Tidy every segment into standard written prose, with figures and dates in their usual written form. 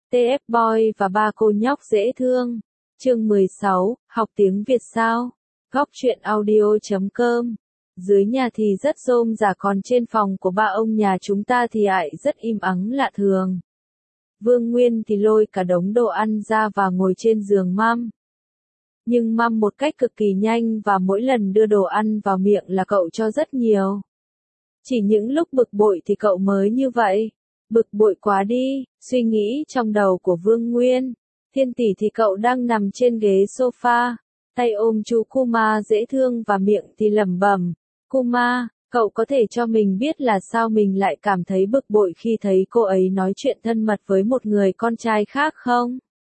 TF Boy và ba cô nhóc dễ thương. Chương 16, học tiếng Việt sao? Góc truyện audio.com. Dưới nhà thì rất rôm rả, còn trên phòng của ba ông nhà chúng ta thì lại rất im ắng lạ thường. Vương Nguyên thì lôi cả đống đồ ăn ra và ngồi trên giường măm. Nhưng măm một cách cực kỳ nhanh, và mỗi lần đưa đồ ăn vào miệng là cậu cho rất nhiều. Chỉ những lúc bực bội thì cậu mới như vậy. Bực bội quá đi, suy nghĩ trong đầu của Vương Nguyên. Thiên tỷ thì cậu đang nằm trên ghế sofa, tay ôm chú Kuma dễ thương và miệng thì lẩm bẩm, Kuma, cậu có thể cho mình biết là sao mình lại cảm thấy bực bội khi thấy cô ấy nói chuyện thân mật với một người con trai khác không?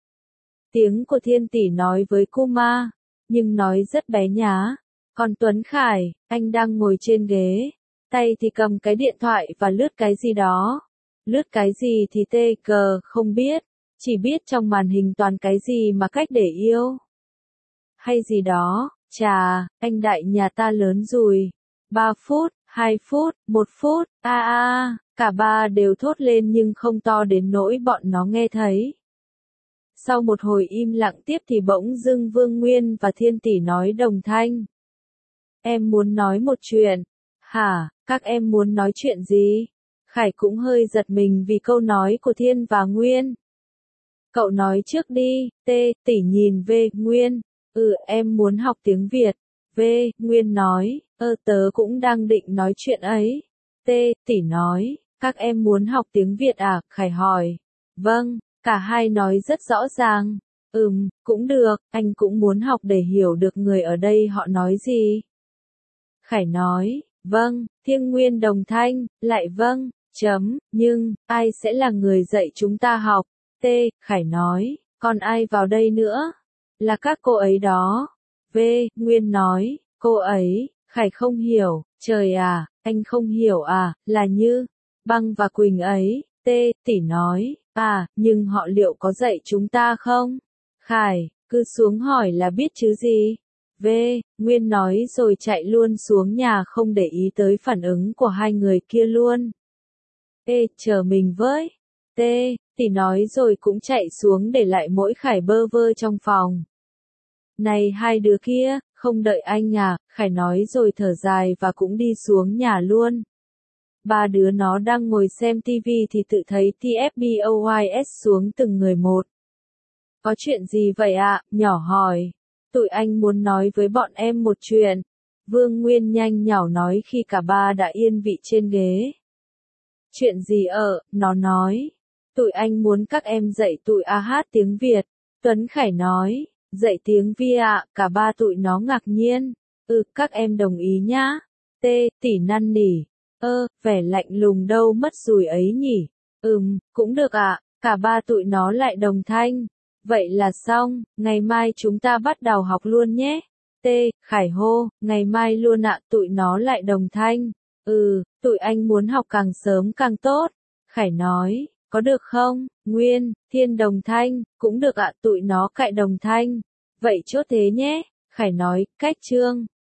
Tiếng của Thiên tỷ nói với Kuma, nhưng nói rất bé nhá. Còn Tuấn Khải, anh đang ngồi trên ghế, tay thì cầm cái điện thoại và lướt cái gì đó. Lướt cái gì thì tê cờ không biết, chỉ biết trong màn hình toàn cái gì mà cách để yêu hay gì đó. Chà, anh đại nhà ta lớn rồi. 3 phút, 2 phút, 1 phút, cả ba đều thốt lên nhưng không to đến nỗi bọn nó nghe thấy. Sau một hồi im lặng tiếp thì bỗng dưng Vương Nguyên và Thiên tỷ nói đồng thanh. Em muốn nói một chuyện. Hả, các em muốn nói chuyện gì? Khải cũng hơi giật mình vì câu nói của Thiên và Nguyên. Cậu nói trước đi, tỷ nhìn về Nguyên. Em muốn học tiếng Việt. Nguyên nói, tớ cũng đang định nói chuyện ấy. Tỷ nói, các em muốn học tiếng Việt à? Khải hỏi. Vâng, cả hai nói rất rõ ràng. Cũng được, anh cũng muốn học để hiểu được người ở đây họ nói gì. Khải nói, vâng, Thiên Nguyên đồng thanh, lại vâng, nhưng, ai sẽ là người dạy chúng ta học? Khải nói, còn ai vào đây nữa? Là các cô ấy đó. Nguyên nói, cô ấy, Khải không hiểu, trời à, anh không hiểu à, là Như, Băng và Quỳnh ấy. Tỷ nói, nhưng họ liệu có dạy chúng ta không? Khải, cứ xuống hỏi là biết chứ gì. Nguyên nói rồi chạy luôn xuống nhà không để ý tới phản ứng của hai người kia luôn. Chờ mình với. Tỷ nói rồi cũng chạy xuống để lại mỗi Khải bơ vơ trong phòng. Này hai đứa kia, không đợi anh à, Khải nói rồi thở dài và cũng đi xuống nhà luôn. Ba đứa nó đang ngồi xem tivi thì tự thấy TFBOYS xuống từng người một. Có chuyện gì vậy ạ? Nhỏ hỏi. Tụi anh muốn nói với bọn em một chuyện. Vương Nguyên nhanh nhảu nói khi cả ba đã yên vị trên ghế. Chuyện gì nó nói. Tụi anh muốn các em dạy tụi hát tiếng Việt. Tuấn Khải nói, dạy tiếng Việt ạ, cả ba tụi nó ngạc nhiên. Các em đồng ý nhá. Tỷ năn nỉ. Vẻ lạnh lùng đâu mất rồi ấy nhỉ. Cũng được ạ, cả ba tụi nó lại đồng thanh. Vậy là xong, ngày mai chúng ta bắt đầu học luôn nhé. Khải hô, ngày mai luôn ạ, tụi nó lại đồng thanh. Tụi anh muốn học càng sớm càng tốt. Khải nói, có được không? Nguyên, Thiên đồng thanh, cũng được ạ, tụi nó cại đồng thanh. Vậy chốt thế nhé. Khải nói, cách chương.